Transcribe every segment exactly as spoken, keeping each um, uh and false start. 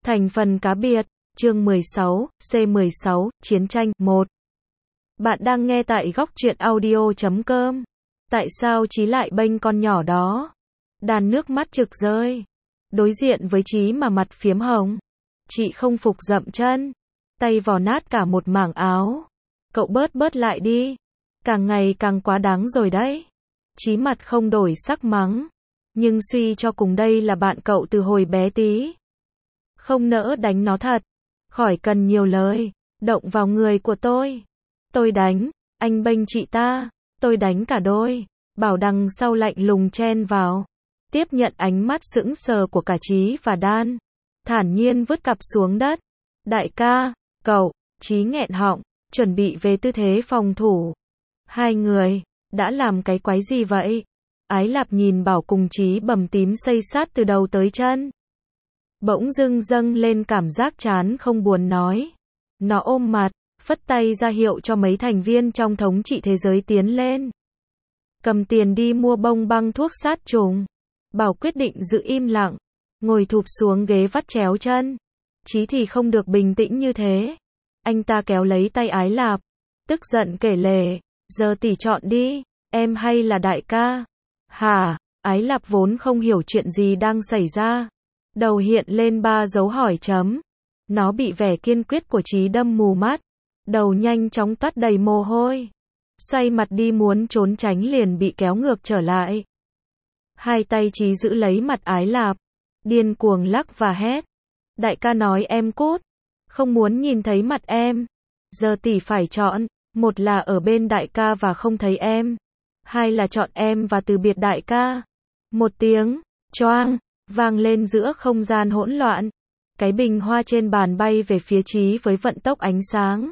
Thành phần cá biệt, chương mười sáu, C mười sáu, Chiến tranh, một. Bạn đang nghe tại góc truyện audio chấm com. Tại sao Chí lại bênh con nhỏ đó? Đàn nước mắt trực rơi. Đối diện với Chí mà mặt phiếm hồng. Chị không phục dậm chân. Tay vò nát cả một mảng áo. Cậu bớt bớt lại đi. Càng ngày càng quá đáng rồi đấy. Chí mặt không đổi sắc mắng. Nhưng suy cho cùng đây là bạn cậu từ hồi bé tí. Không nỡ đánh nó thật. Khỏi cần nhiều lời. Động vào người của tôi. Tôi đánh. Anh bênh chị ta. Tôi đánh cả đôi. Bảo đằng sau lạnh lùng chen vào. Tiếp nhận ánh mắt sững sờ của cả Chí và Đan. Thản nhiên vứt cặp xuống đất. Đại ca, cậu. Chí nghẹn họng. Chuẩn bị về tư thế phòng thủ. Hai người. Đã làm cái quái gì vậy? Ái Lạp nhìn Bảo cùng Chí bầm tím xây sát từ đầu tới chân. Bỗng dưng dâng lên cảm giác chán không buồn nói. Nó ôm mặt, phất tay ra hiệu cho mấy thành viên trong thống trị thế giới tiến lên. Cầm tiền đi mua bông băng thuốc sát trùng. Bảo quyết định giữ im lặng, ngồi thụp xuống ghế vắt chéo chân. Chí thì không được bình tĩnh như thế. Anh ta kéo lấy tay Ái Lạp, tức giận kể lể, giờ tỷ chọn đi, em hay là đại ca? Hả? Ái Lạp vốn không hiểu chuyện gì đang xảy ra. Đầu hiện lên ba dấu hỏi chấm. Nó bị vẻ kiên quyết của Chí đâm mù mắt. Đầu nhanh chóng toát đầy mồ hôi. Xoay mặt đi muốn trốn tránh liền bị kéo ngược trở lại. Hai tay Chí giữ lấy mặt Ái Lạp. Điên cuồng lắc và hét. Đại ca nói em cút. Không muốn nhìn thấy mặt em. Giờ tỷ phải chọn. Một là ở bên đại ca và không thấy em. Hai là chọn em và từ biệt đại ca. Một tiếng. Choang. Vang lên giữa không gian hỗn loạn. Cái bình hoa trên bàn bay về phía Chí với vận tốc ánh sáng.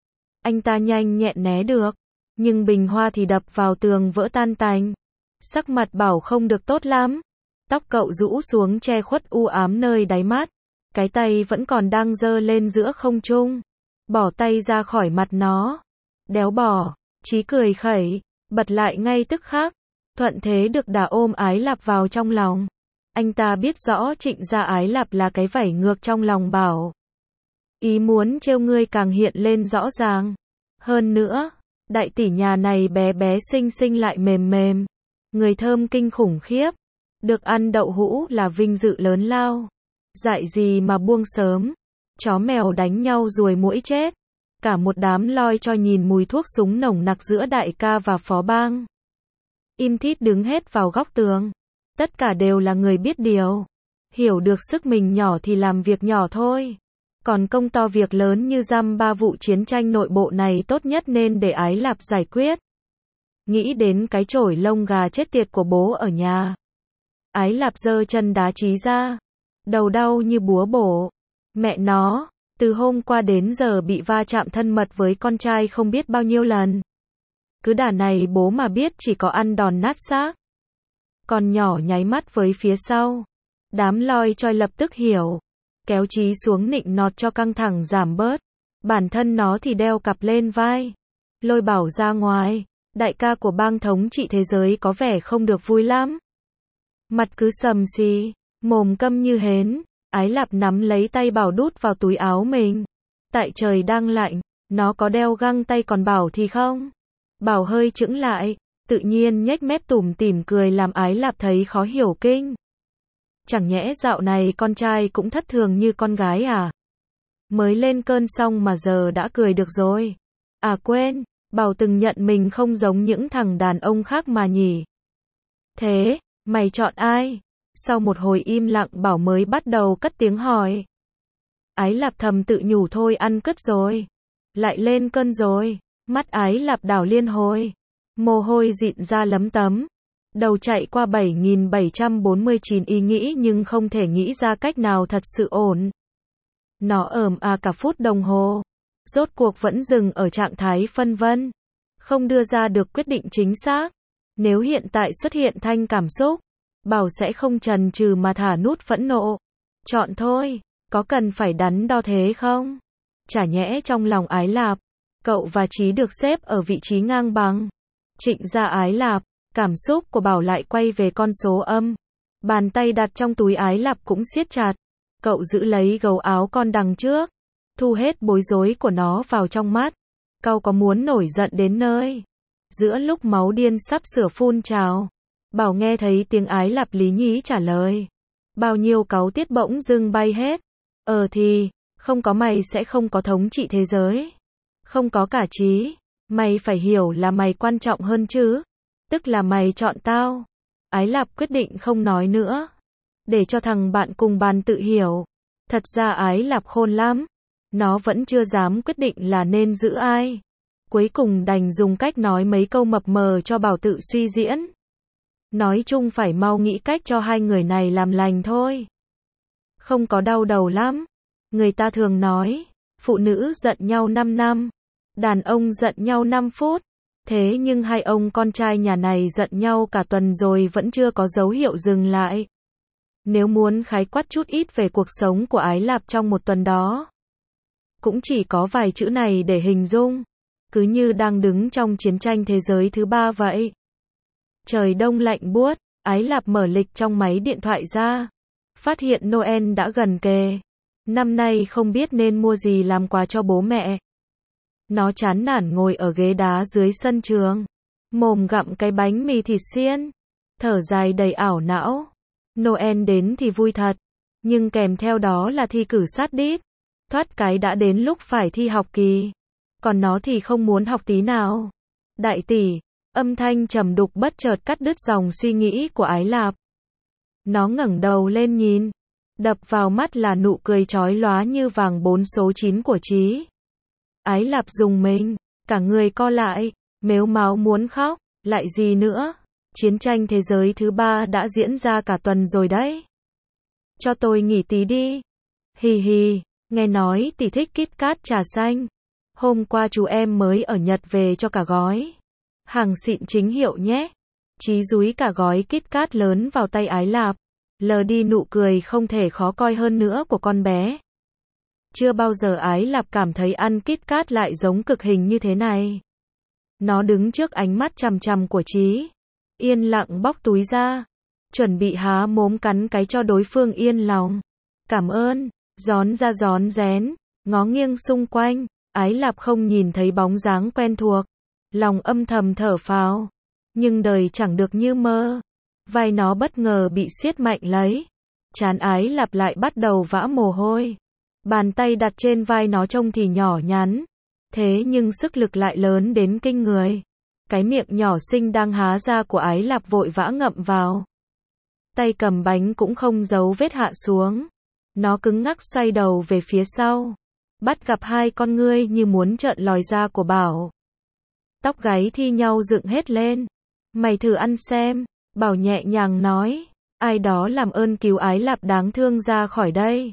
Anh ta nhanh nhẹn né được. Nhưng bình hoa thì đập vào tường vỡ tan tành. Sắc mặt Bảo không được tốt lắm. Tóc cậu rũ xuống che khuất u ám nơi đáy mắt. Cái tay vẫn còn đang giơ lên giữa không trung. Bỏ tay ra khỏi mặt nó. Đéo bỏ. Chí cười khẩy. Bật lại ngay tức khắc. Thuận thế được đà ôm Ái Lạp vào trong lòng. Anh ta biết rõ Trịnh gia Ái Lạp là cái vảy ngược trong lòng Bảo. Ý muốn trêu ngươi càng hiện lên rõ ràng. Hơn nữa, đại tỷ nhà này bé bé xinh xinh lại mềm mềm. Người thơm kinh khủng khiếp. Được ăn đậu hũ là vinh dự lớn lao. Dại gì mà buông sớm. Chó mèo đánh nhau ruồi muỗi chết. Cả một đám loi cho nhìn mùi thuốc súng nồng nặc giữa đại ca và phó bang. Im thít đứng hết vào góc tường. Tất cả đều là người biết điều. Hiểu được sức mình nhỏ thì làm việc nhỏ thôi. Còn công to việc lớn như dăm ba vụ chiến tranh nội bộ này tốt nhất nên để Ái Lạp giải quyết. Nghĩ đến cái chổi lông gà chết tiệt của bố ở nhà. Ái Lạp giơ chân đá Chí ra. Đầu đau như búa bổ. Mẹ nó, từ hôm qua đến giờ bị va chạm thân mật với con trai không biết bao nhiêu lần. Cứ đả này bố mà biết chỉ có ăn đòn nát xác. Con nhỏ nháy mắt với phía sau. Đám loi choi lập tức hiểu. Kéo Chí xuống nịnh nọt cho căng thẳng giảm bớt. Bản thân nó thì đeo cặp lên vai. Lôi Bảo ra ngoài. Đại ca của bang thống trị thế giới có vẻ không được vui lắm. Mặt cứ sầm xì. Mồm câm như hến. Ái Lạp nắm lấy tay Bảo đút vào túi áo mình. Tại trời đang lạnh. Nó có đeo găng tay còn Bảo thì không. Bảo hơi chững lại. Tự nhiên nhếch mép tủm tỉm cười làm Ái Lạp thấy khó hiểu kinh. Chẳng nhẽ dạo này con trai cũng thất thường như con gái à? Mới lên cơn xong mà giờ đã cười được rồi. À quên, Bảo từng nhận mình không giống những thằng đàn ông khác mà nhỉ. Thế, mày chọn ai? Sau một hồi im lặng Bảo mới bắt đầu cất tiếng hỏi. Ái Lạp thầm tự nhủ thôi ăn cứt rồi. Lại lên cơn rồi. Mắt Ái Lạp đảo liên hồi. Mồ hôi dịn ra lấm tấm. Đầu chạy qua bảy nghìn bảy trăm bốn mươi chín ý nghĩ nhưng không thể nghĩ ra cách nào thật sự ổn. Nó ởm à cả phút đồng hồ. Rốt cuộc vẫn dừng ở trạng thái phân vân. Không đưa ra được quyết định chính xác. Nếu hiện tại xuất hiện thanh cảm xúc, Bảo sẽ không chần chừ mà thả nút phẫn nộ. Chọn thôi, có cần phải đắn đo thế không? Chả nhẽ trong lòng Ái Lạp, cậu và Chí được xếp ở vị trí ngang bằng. Trịnh gia Ái Lạp, cảm xúc của Bảo lại quay về con số âm. Bàn tay đặt trong túi Ái Lạp cũng siết chặt. Cậu giữ lấy gấu áo con đằng trước, thu hết bối rối của nó vào trong mắt. Cậu có muốn nổi giận đến nơi. Giữa lúc máu điên sắp sửa phun trào, Bảo nghe thấy tiếng Ái Lạp lý nhí trả lời. Bao nhiêu cáu tiết bỗng dưng bay hết. Ờ thì, không có mày sẽ không có thống trị thế giới. Không có cả trí. Mày phải hiểu là mày quan trọng hơn chứ. Tức là mày chọn tao. Ái Lạp quyết định không nói nữa. Để cho thằng bạn cùng bàn tự hiểu. Thật ra Ái Lạp khôn lắm. Nó vẫn chưa dám quyết định là nên giữ ai. Cuối cùng đành dùng cách nói mấy câu mập mờ cho Bảo tự suy diễn. Nói chung phải mau nghĩ cách cho hai người này làm lành thôi. Không có đau đầu lắm. Người ta thường nói, phụ nữ giận nhau năm năm, đàn ông giận nhau năm phút. Thế nhưng hai ông con trai nhà này giận nhau cả tuần rồi vẫn chưa có dấu hiệu dừng lại. Nếu muốn khái quát chút ít về cuộc sống của Ái Lạp trong một tuần đó, cũng chỉ có vài chữ này để hình dung. Cứ như đang đứng trong chiến tranh thế giới thứ ba vậy. Trời đông lạnh buốt, Ái Lạp mở lịch trong máy điện thoại ra. Phát hiện Noel đã gần kề. Năm nay không biết nên mua gì làm quà cho bố mẹ. Nó chán nản ngồi ở ghế đá dưới sân trường. Mồm gặm cái bánh mì thịt xiên. Thở dài đầy ảo não. Noel đến thì vui thật. Nhưng kèm theo đó là thi cử sát đít. Thoát cái đã đến lúc phải thi học kỳ. Còn nó thì không muốn học tí nào. Đại tỷ, âm thanh trầm đục bất chợt cắt đứt dòng suy nghĩ của Ái Lạp. Nó ngẩng đầu lên nhìn. Đập vào mắt là nụ cười chói lóa như vàng bốn số chín của Trí. Ái Lạp rùng mình, cả người co lại, mếu máo muốn khóc, lại gì nữa? Chiến tranh thế giới thứ ba đã diễn ra cả tuần rồi đấy. Cho tôi nghỉ tí đi. Hì hì, nghe nói tỷ thích Kit Kat trà xanh. Hôm qua chú em mới ở Nhật về cho cả gói. Hàng xịn chính hiệu nhé. Trí dúi cả gói Kit Kat lớn vào tay Ái Lạp. Lờ đi nụ cười không thể khó coi hơn nữa của con bé. Chưa bao giờ Ái Lạp cảm thấy ăn Kit Kat lại giống cực hình như thế này. Nó đứng trước ánh mắt chằm chằm của Trí. Yên lặng bóc túi ra. Chuẩn bị há mồm cắn cái cho đối phương yên lòng. Cảm ơn. Gión ra gión rén. Ngó nghiêng xung quanh. Ái Lạp không nhìn thấy bóng dáng quen thuộc. Lòng âm thầm thở phào. Nhưng đời chẳng được như mơ. Vai nó bất ngờ bị siết mạnh lấy. Trán Ái Lạp lại bắt đầu vã mồ hôi. Bàn tay đặt trên vai nó trông thì nhỏ nhắn. Thế nhưng sức lực lại lớn đến kinh người. Cái miệng nhỏ xinh đang há ra của Ái Lạp vội vã ngậm vào. Tay cầm bánh cũng không giấu vết hạ xuống. Nó cứng ngắc xoay đầu về phía sau. Bắt gặp hai con ngươi như muốn trợn lòi ra của Bảo. Tóc gáy thi nhau dựng hết lên. Mày thử ăn xem. Bảo nhẹ nhàng nói. Ai đó làm ơn cứu Ái Lạp đáng thương ra khỏi đây.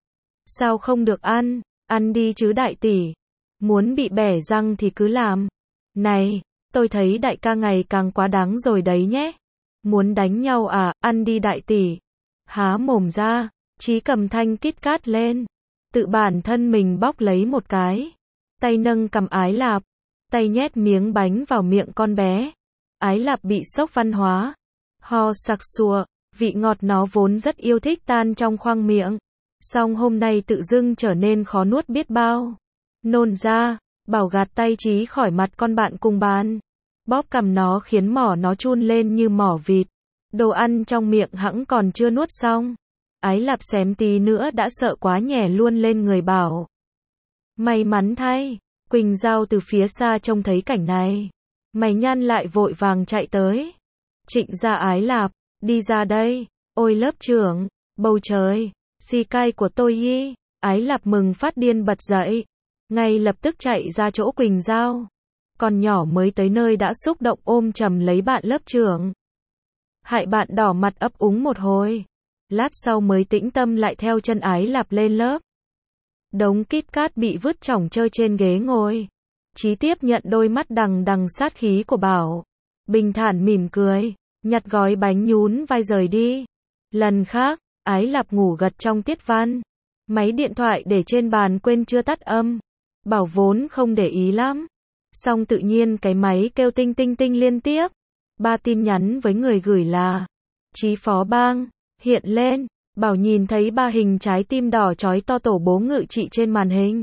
Sao không được ăn? Ăn đi chứ đại tỷ. Muốn bị bẻ răng thì cứ làm. Này, tôi thấy đại ca ngày càng quá đáng rồi đấy nhé. Muốn đánh nhau à? Ăn đi đại tỷ. Há mồm ra. Trí cầm thanh Kit Kat lên. Tự bản thân mình bóc lấy một cái. Tay nâng cầm Ái Lạp. Tay nhét miếng bánh vào miệng con bé. Ái Lạp bị sốc văn hóa. Ho sặc sụa. Vị ngọt nó vốn rất yêu thích tan trong khoang miệng. Song hôm nay tự dưng trở nên khó nuốt biết bao. Nôn ra. Bảo gạt tay Trí khỏi mặt con bạn cùng bàn. Bóp cằm nó khiến mỏ nó chun lên như mỏ vịt. Đồ ăn trong miệng hẵng còn chưa nuốt xong. Ái Lạp xém tí nữa đã sợ quá nhảy luôn lên người Bảo. May mắn thay. Quỳnh Giao từ phía xa trông thấy cảnh này. Mày nhăn lại vội vàng chạy tới. Trịnh ra Ái Lạp. Đi ra đây. Ôi lớp trưởng. Bầu trời. Xì cai của tôi y. Ái Lạp mừng phát điên bật dậy. Ngay lập tức chạy ra chỗ Quỳnh Giao. Con nhỏ mới tới nơi đã xúc động ôm chầm lấy bạn lớp trưởng. Hại bạn đỏ mặt ấp úng một hồi. Lát sau mới tĩnh tâm lại theo chân Ái Lạp lên lớp. Đống Kit Kat bị vứt chỏng chơi trên ghế ngồi. Trí tiếp nhận đôi mắt đằng đằng sát khí của Bảo. Bình thản mỉm cười. Nhặt gói bánh nhún vai rời đi. Lần khác, Ái Lạp ngủ gật trong tiết văn. Máy điện thoại để trên bàn quên chưa tắt âm. Bảo vốn không để ý lắm. Xong tự nhiên cái máy kêu tinh tinh tinh liên tiếp. Ba tin nhắn với người gửi là Trí phó bang. Hiện lên. Bảo nhìn thấy ba hình trái tim đỏ chói to tổ bố ngự trị trên màn hình.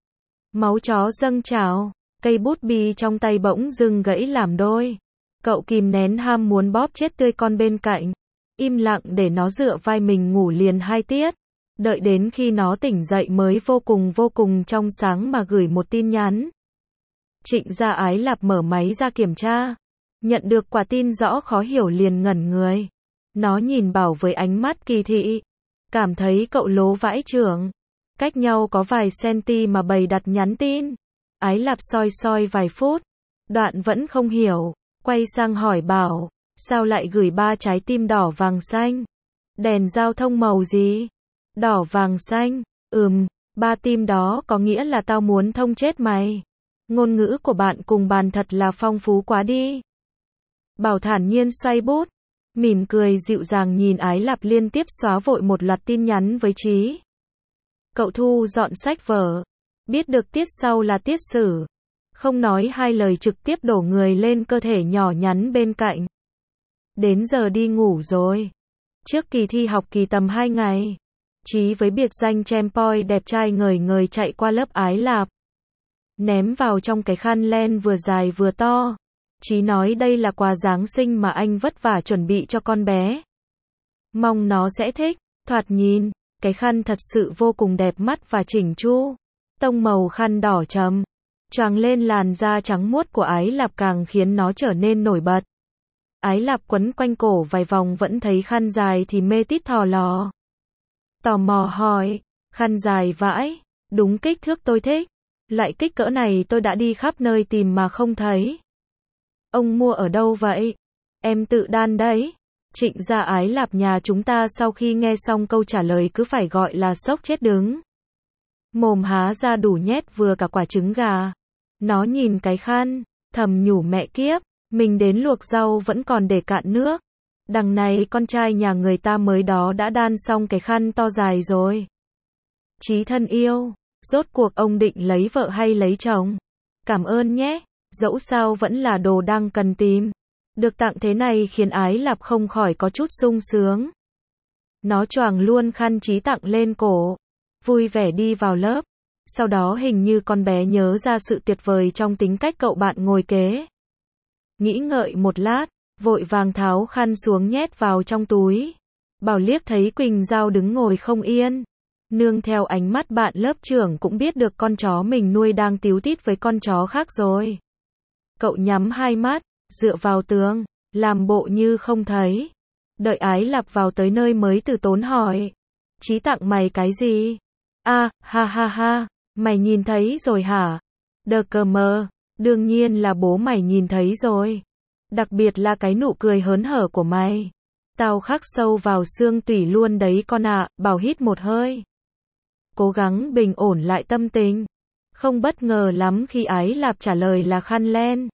Máu chó dâng trào, cây bút bi trong tay bỗng dưng gãy làm đôi. Cậu kìm nén ham muốn bóp chết tươi con bên cạnh. Im lặng để nó dựa vai mình ngủ liền hai tiết. Đợi đến khi nó tỉnh dậy mới vô cùng vô cùng trong sáng mà gửi một tin nhắn. Trịnh Gia Ái Lạp mở máy ra kiểm tra. Nhận được quả tin rõ khó hiểu liền ngẩn người. Nó nhìn Bảo với ánh mắt kỳ thị. Cảm thấy cậu lố vãi chưởng. Cách nhau có vài centi mà bày đặt nhắn tin. Ái Lạp soi soi vài phút. Đoạn vẫn không hiểu. Quay sang hỏi Bảo. Sao lại gửi ba trái tim đỏ vàng xanh? Đèn giao thông màu gì? Đỏ vàng xanh. Ừm, ba tim đó có nghĩa là tao muốn thông chết mày. Ngôn ngữ của bạn cùng bàn thật là phong phú quá đi. Bảo thản nhiên xoay bút. Mỉm cười dịu dàng nhìn Ái Lạp liên tiếp xóa vội một loạt tin nhắn với Chí. Cậu thu dọn sách vở. Biết được tiết sau là tiết sử. Không nói hai lời trực tiếp đổ người lên cơ thể nhỏ nhắn bên cạnh. Đến giờ đi ngủ rồi. Trước kỳ thi học kỳ tầm hai ngày. Chí với biệt danh Champoy đẹp trai ngời ngời chạy qua lớp Ái Lạp. Ném vào trong cái khăn len vừa dài vừa to. Chí nói đây là quà Giáng sinh mà anh vất vả chuẩn bị cho con bé. Mong nó sẽ thích. Thoạt nhìn, cái khăn thật sự vô cùng đẹp mắt và chỉnh chu. Tông màu khăn đỏ trầm. Choàng lên làn da trắng muốt của Ái Lạp càng khiến nó trở nên nổi bật. Ái Lạp quấn quanh cổ vài vòng vẫn thấy khăn dài thì mê tít thò lò. Tò mò hỏi, khăn dài vãi, đúng kích thước tôi thích. Loại kích cỡ này tôi đã đi khắp nơi tìm mà không thấy. Ông mua ở đâu vậy? Em tự đan đấy. Trịnh Gia Ái Lạp nhà chúng ta sau khi nghe xong câu trả lời cứ phải gọi là sốc chết đứng. Mồm há ra đủ nhét vừa cả quả trứng gà. Nó nhìn cái khăn, thầm nhủ mẹ kiếp, mình đến luộc rau vẫn còn để cạn nước. Đằng này con trai nhà người ta mới đó đã đan xong cái khăn to dài rồi. Chí thân yêu, rốt cuộc ông định lấy vợ hay lấy chồng? Cảm ơn nhé, dẫu sao vẫn là đồ đang cần tìm. Được tặng thế này khiến Ái Lạp không khỏi có chút sung sướng. Nó choàng luôn khăn Chí tặng lên cổ. Vui vẻ đi vào lớp. Sau đó hình như con bé nhớ ra sự tuyệt vời trong tính cách cậu bạn ngồi kế. Nghĩ ngợi một lát, vội vàng tháo khăn xuống nhét vào trong túi. Bảo liếc thấy Quỳnh Giao đứng ngồi không yên. Nương theo ánh mắt bạn lớp trưởng cũng biết được con chó mình nuôi đang tíu tít với con chó khác rồi. Cậu nhắm hai mắt, dựa vào tường, làm bộ như không thấy. Đợi Ái Lạp vào tới nơi mới từ tốn hỏi. Chí tặng mày cái gì? À, ha ha ha, mày nhìn thấy rồi hả? Đờ cờ mờ, đương nhiên là bố mày nhìn thấy rồi. Đặc biệt là cái nụ cười hớn hở của mày. Tao khắc sâu vào xương tủy luôn đấy con ạ, à. Bảo hít một hơi. Cố gắng bình ổn lại tâm tình. Không bất ngờ lắm khi Ái Lạp trả lời là khăn len.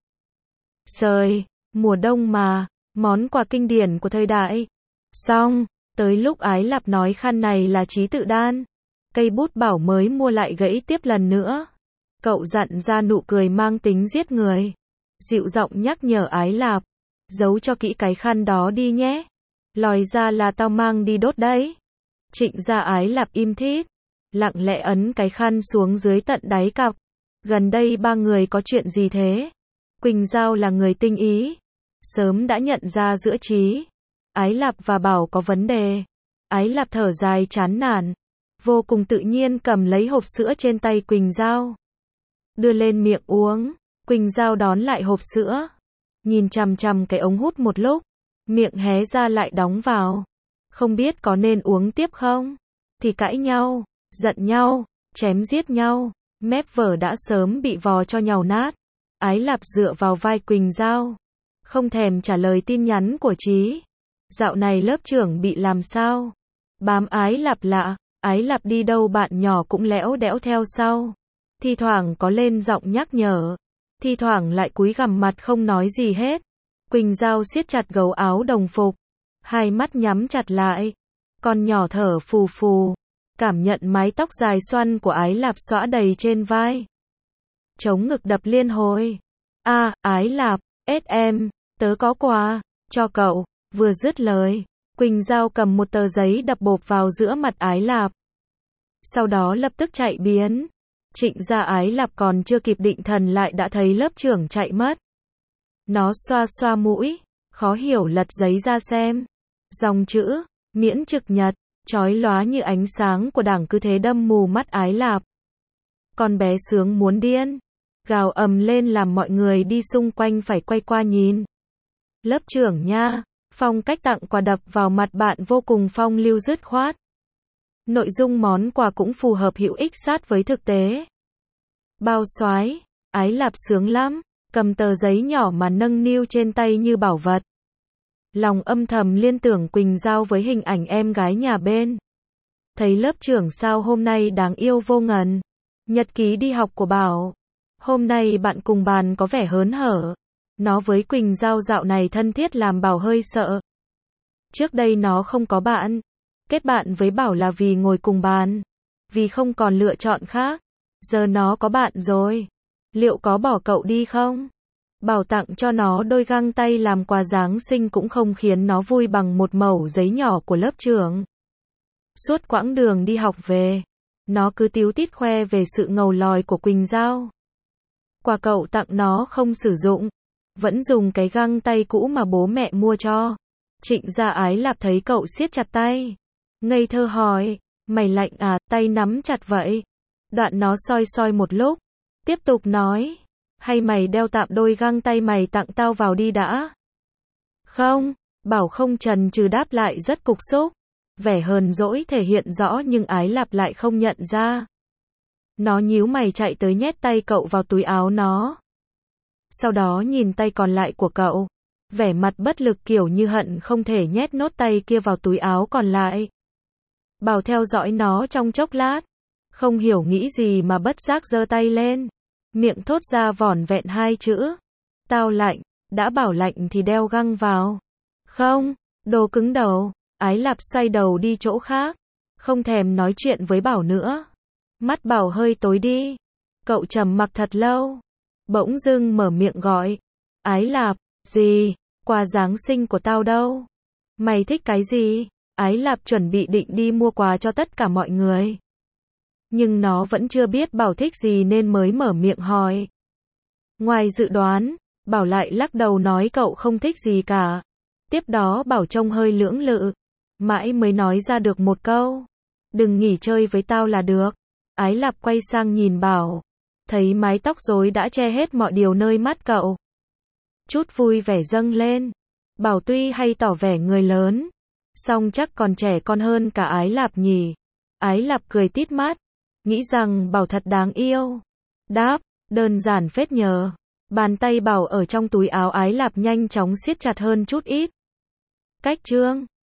Sời, mùa đông mà, món quà kinh điển của thời đại. Xong, tới lúc Ái Lạp nói khăn này là Chí tự đan. Cây bút Bảo mới mua lại gãy tiếp lần nữa. Cậu dặn ra nụ cười mang tính giết người. Dịu giọng nhắc nhở Ái Lạp. Giấu cho kỹ cái khăn đó đi nhé. Lòi ra là tao mang đi đốt đấy. Trịnh Gia Ái Lạp im thít. Lặng lẽ ấn cái khăn xuống dưới tận đáy cọc. Gần đây ba người có chuyện gì thế? Quỳnh Giao là người tinh ý. Sớm đã nhận ra giữa Chí, Ái Lạp và Bảo có vấn đề. Ái Lạp thở dài chán nản. Vô cùng tự nhiên cầm lấy hộp sữa trên tay Quỳnh Giao. Đưa lên miệng uống. Quỳnh Giao đón lại hộp sữa. Nhìn chằm chằm cái ống hút một lúc. Miệng hé ra lại đóng vào. Không biết có nên uống tiếp không? Thì cãi nhau, giận nhau, chém giết nhau. Mép vở đã sớm bị vò cho nhàu nát. Ái Lạp dựa vào vai Quỳnh Giao. Không thèm trả lời tin nhắn của Chí. Dạo này lớp trưởng bị làm sao? Bám Ái Lạp lạ. Ái Lạp đi đâu bạn nhỏ cũng lẽo đẽo theo sau. Thi thoảng có lên giọng nhắc nhở. Thi thoảng lại cúi gằm mặt không nói gì hết. Quỳnh Giao siết chặt gấu áo đồng phục. Hai mắt nhắm chặt lại. Con nhỏ thở phù phù. Cảm nhận mái tóc dài xoăn của Ái Lạp xõa đầy trên vai. Chống ngực đập liên hồi. À, Ái Lạp, ết em, tớ có quà cho cậu. Vừa dứt lời, Quỳnh Giao cầm một tờ giấy đập bộp vào giữa mặt Ái Lạp. Sau đó lập tức chạy biến. Trịnh gia Ái Lạp còn chưa kịp định thần lại đã thấy lớp trưởng chạy mất. Nó xoa xoa mũi, khó hiểu lật giấy ra xem. Dòng chữ, miễn trực nhật, chói lóa như ánh sáng của Đảng cứ thế đâm mù mắt Ái Lạp. Con bé sướng muốn điên, gào ầm lên làm mọi người đi xung quanh phải quay qua nhìn. Lớp trưởng nha, phong cách tặng quà đập vào mặt bạn vô cùng phong lưu dứt khoát. Nội dung món quà cũng phù hợp hữu ích sát với thực tế. Bao xoái, Ái Lạp sướng lắm, cầm tờ giấy nhỏ mà nâng niu trên tay như bảo vật. Lòng âm thầm liên tưởng Quỳnh Giao với hình ảnh em gái nhà bên. Thấy lớp trưởng sao hôm nay đáng yêu vô ngần. Nhật ký đi học của Bảo. Hôm nay bạn cùng bàn có vẻ hớn hở. Nó với Quỳnh Giao dạo này thân thiết làm Bảo hơi sợ. Trước đây nó không có bạn. Kết bạn với Bảo là vì ngồi cùng bàn. Vì không còn lựa chọn khác. Giờ nó có bạn rồi. Liệu có bỏ cậu đi không? Bảo tặng cho nó đôi găng tay làm quà Giáng sinh cũng không khiến nó vui bằng một mẩu giấy nhỏ của lớp trưởng. Suốt quãng đường đi học về, nó cứ tíu tít khoe về sự ngầu lòi của Quỳnh Giao. Quà cậu tặng nó không sử dụng, vẫn dùng cái găng tay cũ mà bố mẹ mua cho. Trịnh gia Ái Lạp thấy cậu siết chặt tay. Ngây thơ hỏi, mày lạnh à, tay nắm chặt vậy. Đoạn nó soi soi một lúc, tiếp tục nói, hay mày đeo tạm đôi găng tay mày tặng tao vào đi đã. Không, Bảo không chần chừ đáp lại rất cục xúc. Vẻ hờn dỗi thể hiện rõ nhưng Ái Lạp lại không nhận ra. Nó nhíu mày chạy tới nhét tay cậu vào túi áo nó. Sau đó nhìn tay còn lại của cậu. Vẻ mặt bất lực kiểu như hận không thể nhét nốt tay kia vào túi áo còn lại. Bảo theo dõi nó trong chốc lát. Không hiểu nghĩ gì mà bất giác giơ tay lên. Miệng thốt ra vỏn vẹn hai chữ. Tao lạnh, đã bảo lạnh thì đeo găng vào. Không, đồ cứng đầu. Ái Lạp xoay đầu đi chỗ khác. Không thèm nói chuyện với Bảo nữa. Mắt Bảo hơi tối đi. Cậu trầm mặc thật lâu. Bỗng dưng mở miệng gọi. Ái Lạp, gì? Quà Giáng sinh của tao đâu? Mày thích cái gì? Ái Lạp chuẩn bị định đi mua quà cho tất cả mọi người. Nhưng nó vẫn chưa biết Bảo thích gì nên mới mở miệng hỏi. Ngoài dự đoán, Bảo lại lắc đầu nói cậu không thích gì cả. Tiếp đó Bảo trông hơi lưỡng lự. Mãi mới nói ra được một câu. Đừng nghỉ chơi với tao là được. Ái Lạp quay sang nhìn Bảo. Thấy mái tóc rối đã che hết mọi điều nơi mắt cậu. Chút vui vẻ dâng lên. Bảo tuy hay tỏ vẻ người lớn. Song chắc còn trẻ con hơn cả Ái Lạp nhỉ. Ái Lạp cười tít mắt. Nghĩ rằng Bảo thật đáng yêu. Đáp, đơn giản phết nhờ. Bàn tay Bảo ở trong túi áo Ái Lạp nhanh chóng siết chặt hơn chút ít. Cách chương